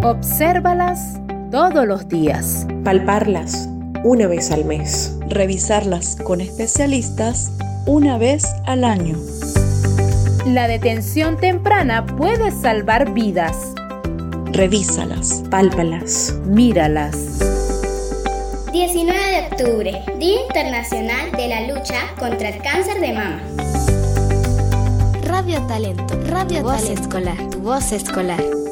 Obsérvalas todos los días. Palparlas una vez al mes. Revisarlas con especialistas una vez al año. La detención temprana puede salvar vidas. Revísalas, Pálpalas, míralas. 19 de octubre, Día Internacional de la Lucha contra el Cáncer de Mama. Radio Talento, Radio Voz Escolar, tu voz escolar.